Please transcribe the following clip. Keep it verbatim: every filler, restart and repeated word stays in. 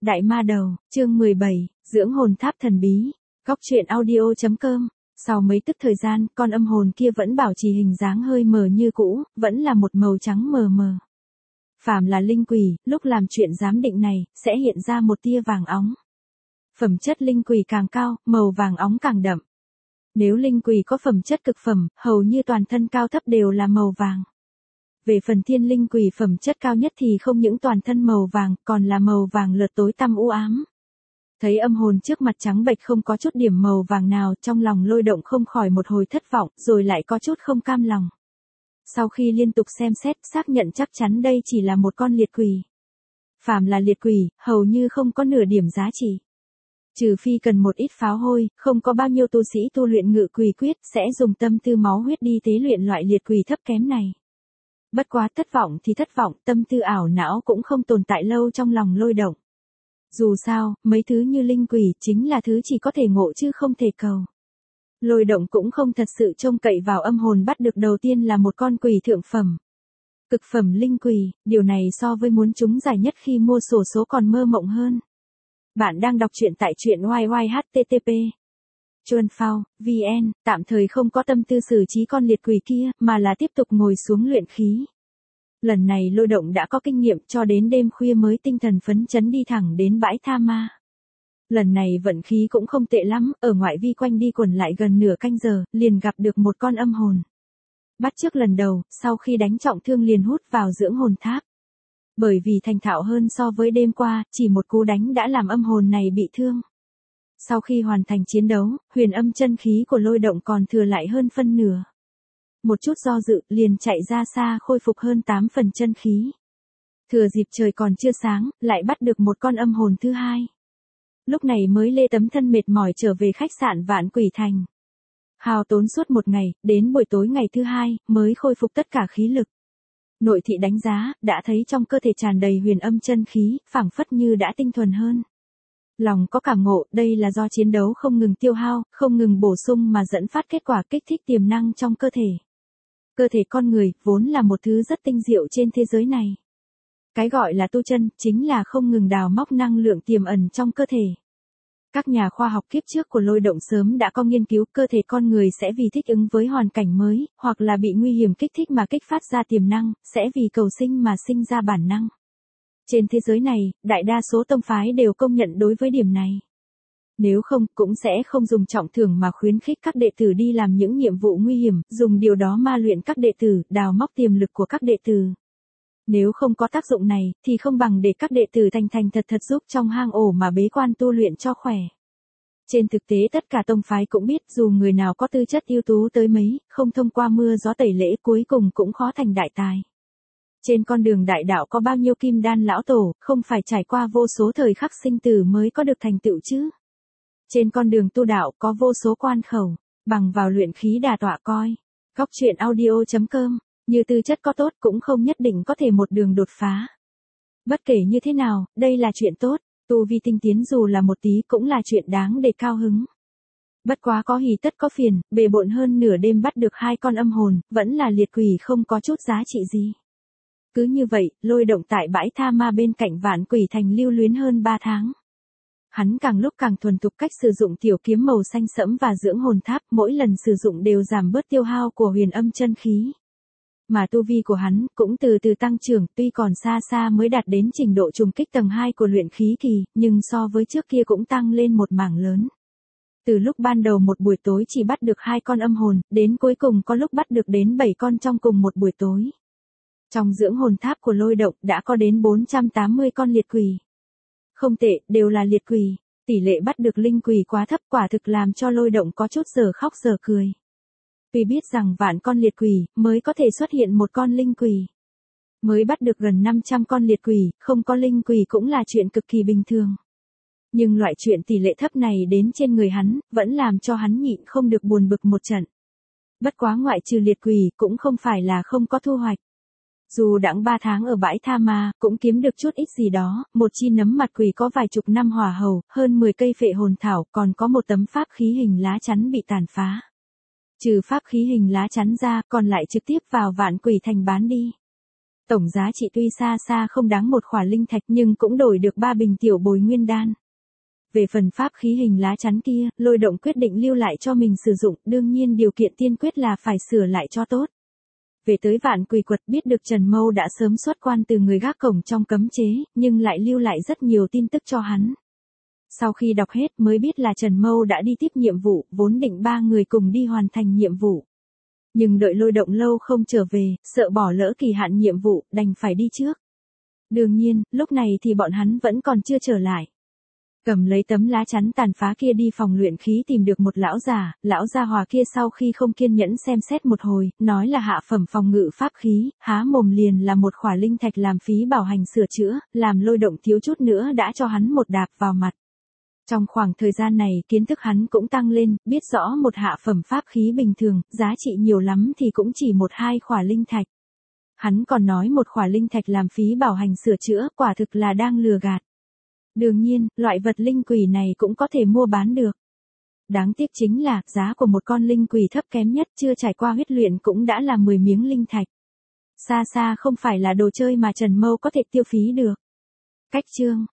Đại ma đầu, chương mười bảy, dưỡng hồn tháp thần bí. Góc truyện audio.com. Sau mấy tức thời gian, con âm hồn kia vẫn bảo trì hình dáng hơi mờ như cũ, vẫn là một màu trắng mờ mờ. Phàm là linh quỷ, lúc làm chuyện giám định này, sẽ hiện ra một tia vàng óng. Phẩm chất linh quỷ càng cao, màu vàng óng càng đậm. Nếu linh quỷ có phẩm chất cực phẩm, hầu như toàn thân cao thấp đều là màu vàng. Về phần thiên linh quỷ phẩm chất cao nhất thì không những toàn thân màu vàng, còn là màu vàng lợt tối tăm u ám. Thấy âm hồn trước mặt trắng bệch không có chút điểm màu vàng nào, trong lòng Lôi Động không khỏi một hồi thất vọng, rồi lại có chút không cam lòng. Sau khi liên tục xem xét, xác nhận chắc chắn đây chỉ là một con liệt quỷ. Phàm là liệt quỷ, hầu như không có nửa điểm giá trị. Trừ phi cần một ít pháo hôi, không có bao nhiêu tu sĩ tu luyện ngự quỷ quyết, sẽ dùng tâm tư máu huyết đi tế luyện loại liệt quỷ thấp kém này. Bất quá thất vọng thì thất vọng, tâm tư ảo não cũng không tồn tại lâu trong lòng Lôi Động. Dù sao, mấy thứ như linh quỷ chính là thứ chỉ có thể ngộ chứ không thể cầu. Lôi Động cũng không thật sự trông cậy vào âm hồn bắt được đầu tiên là một con quỷ thượng phẩm. Cực phẩm linh quỷ, điều này so với muốn trúng giải nhất khi mua xổ số còn mơ mộng hơn. Bạn đang đọc truyện tại truyện y y h t t p. Chuan Phao, vn, tạm thời không có tâm tư xử trí con liệt quỷ kia, mà là tiếp tục ngồi xuống luyện khí. Lần này Lôi Động đã có kinh nghiệm, cho đến đêm khuya mới tinh thần phấn chấn đi thẳng đến bãi tha ma. Lần này vận khí cũng không tệ lắm, ở ngoại vi quanh đi quẩn lại gần nửa canh giờ, liền gặp được một con âm hồn. Bắt trước lần đầu, sau khi đánh trọng thương liền hút vào dưỡng hồn tháp. Bởi vì thành thạo hơn so với đêm qua, chỉ một cú đánh đã làm âm hồn này bị thương. Sau khi hoàn thành chiến đấu, huyền âm chân khí của Lôi Động còn thừa lại hơn phân nửa. Một chút do dự, liền chạy ra xa khôi phục hơn tám phần chân khí. Thừa dịp trời còn chưa sáng, lại bắt được một con âm hồn thứ hai. Lúc này mới lê tấm thân mệt mỏi trở về khách sạn Vạn Quỷ Thành. Hao tốn suốt một ngày, đến buổi tối ngày thứ hai, mới khôi phục tất cả khí lực. Nội thị đánh giá, đã thấy trong cơ thể tràn đầy huyền âm chân khí, phảng phất như đã tinh thuần hơn. Lòng có cảm ngộ, đây là do chiến đấu không ngừng tiêu hao, không ngừng bổ sung mà dẫn phát kết quả kích thích tiềm năng trong cơ thể. Cơ thể con người, vốn là một thứ rất tinh diệu trên thế giới này. Cái gọi là tu chân, chính là không ngừng đào móc năng lượng tiềm ẩn trong cơ thể. Các nhà khoa học kiếp trước của Lôi Động sớm đã có nghiên cứu cơ thể con người sẽ vì thích ứng với hoàn cảnh mới, hoặc là bị nguy hiểm kích thích mà kích phát ra tiềm năng, sẽ vì cầu sinh mà sinh ra bản năng. Trên thế giới này, đại đa số tông phái đều công nhận đối với điểm này. Nếu không, cũng sẽ không dùng trọng thưởng mà khuyến khích các đệ tử đi làm những nhiệm vụ nguy hiểm, dùng điều đó ma luyện các đệ tử, đào móc tiềm lực của các đệ tử. Nếu không có tác dụng này, thì không bằng để các đệ tử thành thành thật thật giúp trong hang ổ mà bế quan tu luyện cho khỏe. Trên thực tế tất cả tông phái cũng biết dù người nào có tư chất ưu tú tới mấy, không thông qua mưa gió tẩy lễ cuối cùng cũng khó thành đại tài. Trên con đường đại đạo có bao nhiêu kim đan lão tổ, không phải trải qua vô số thời khắc sinh tử mới có được thành tựu chứ. Trên con đường tu đạo có vô số quan khẩu, bằng vào luyện khí đà tọa coi. Góc truyện audio.com, như tư chất có tốt cũng không nhất định có thể một đường đột phá. Bất kể như thế nào, đây là chuyện tốt, tu vi tinh tiến dù là một tí cũng là chuyện đáng để cao hứng. Bất quá có hỉ tất có phiền, bề bộn hơn nửa đêm bắt được hai con âm hồn, vẫn là liệt quỷ không có chút giá trị gì. Cứ như vậy, Lôi Động tại bãi tha ma bên cạnh Vạn Quỷ Thành lưu luyến hơn ba tháng. Hắn càng lúc càng thuần thục cách sử dụng tiểu kiếm màu xanh sẫm và dưỡng hồn tháp, mỗi lần sử dụng đều giảm bớt tiêu hao của huyền âm chân khí. Mà tu vi của hắn cũng từ từ tăng trưởng, tuy còn xa xa mới đạt đến trình độ trùng kích tầng hai của luyện khí kỳ, nhưng so với trước kia cũng tăng lên một mảng lớn. Từ lúc ban đầu một buổi tối chỉ bắt được hai con âm hồn, đến cuối cùng có lúc bắt được đến bảy con trong cùng một buổi tối. Trong dưỡng hồn tháp của Lôi Động đã có đến bốn trăm tám mươi con liệt quỷ. Không tệ, đều là liệt quỷ, tỷ lệ bắt được linh quỷ quá thấp, quả thực làm cho Lôi Động có chút giờ khóc giờ cười. Vì biết rằng vạn con liệt quỷ mới có thể xuất hiện một con linh quỷ. Mới bắt được gần năm trăm con liệt quỷ, không có linh quỷ cũng là chuyện cực kỳ bình thường. Nhưng loại chuyện tỷ lệ thấp này đến trên người hắn, vẫn làm cho hắn nhịn không được buồn bực một trận. Bất quá ngoại trừ liệt quỷ cũng không phải là không có thu hoạch. Dù đãng ba tháng ở bãi tha ma, cũng kiếm được chút ít gì đó, một chi nấm mặt quỷ có vài chục năm hỏa hầu, hơn mười cây phệ hồn thảo, còn có một tấm pháp khí hình lá chắn bị tàn phá. Trừ pháp khí hình lá chắn ra, còn lại trực tiếp vào Vạn Quỷ Thành bán đi. Tổng giá trị tuy xa xa không đáng một khỏa linh thạch nhưng cũng đổi được ba bình tiểu bồi nguyên đan. Về phần pháp khí hình lá chắn kia, Lôi Động quyết định lưu lại cho mình sử dụng, đương nhiên điều kiện tiên quyết là phải sửa lại cho tốt. Về tới Vạn Quỷ Quật, biết được Trần Mâu đã sớm xuất quan từ người gác cổng trong cấm chế, nhưng lại lưu lại rất nhiều tin tức cho hắn. Sau khi đọc hết mới biết là Trần Mâu đã đi tiếp nhiệm vụ, vốn định ba người cùng đi hoàn thành nhiệm vụ. Nhưng đợi Lôi Động lâu không trở về, sợ bỏ lỡ kỳ hạn nhiệm vụ, đành phải đi trước. Đương nhiên, lúc này thì bọn hắn vẫn còn chưa trở lại. Cầm lấy tấm lá chắn tàn phá kia đi phòng luyện khí tìm được một lão già, lão gia hòa kia sau khi không kiên nhẫn xem xét một hồi, nói là hạ phẩm phòng ngự pháp khí, há mồm liền là một khỏa linh thạch làm phí bảo hành sửa chữa, làm Lôi Động thiếu chút nữa đã cho hắn một đạp vào mặt. Trong khoảng thời gian này kiến thức hắn cũng tăng lên, biết rõ một hạ phẩm pháp khí bình thường, giá trị nhiều lắm thì cũng chỉ một hai khỏa linh thạch. Hắn còn nói một khỏa linh thạch làm phí bảo hành sửa chữa, quả thực là đang lừa gạt. Đương nhiên, loại vật linh quỷ này cũng có thể mua bán được. Đáng tiếc chính là, giá của một con linh quỷ thấp kém nhất chưa trải qua huyết luyện cũng đã là mười miếng linh thạch. Xa xa không phải là đồ chơi mà Trần Mâu có thể tiêu phí được. Cách chương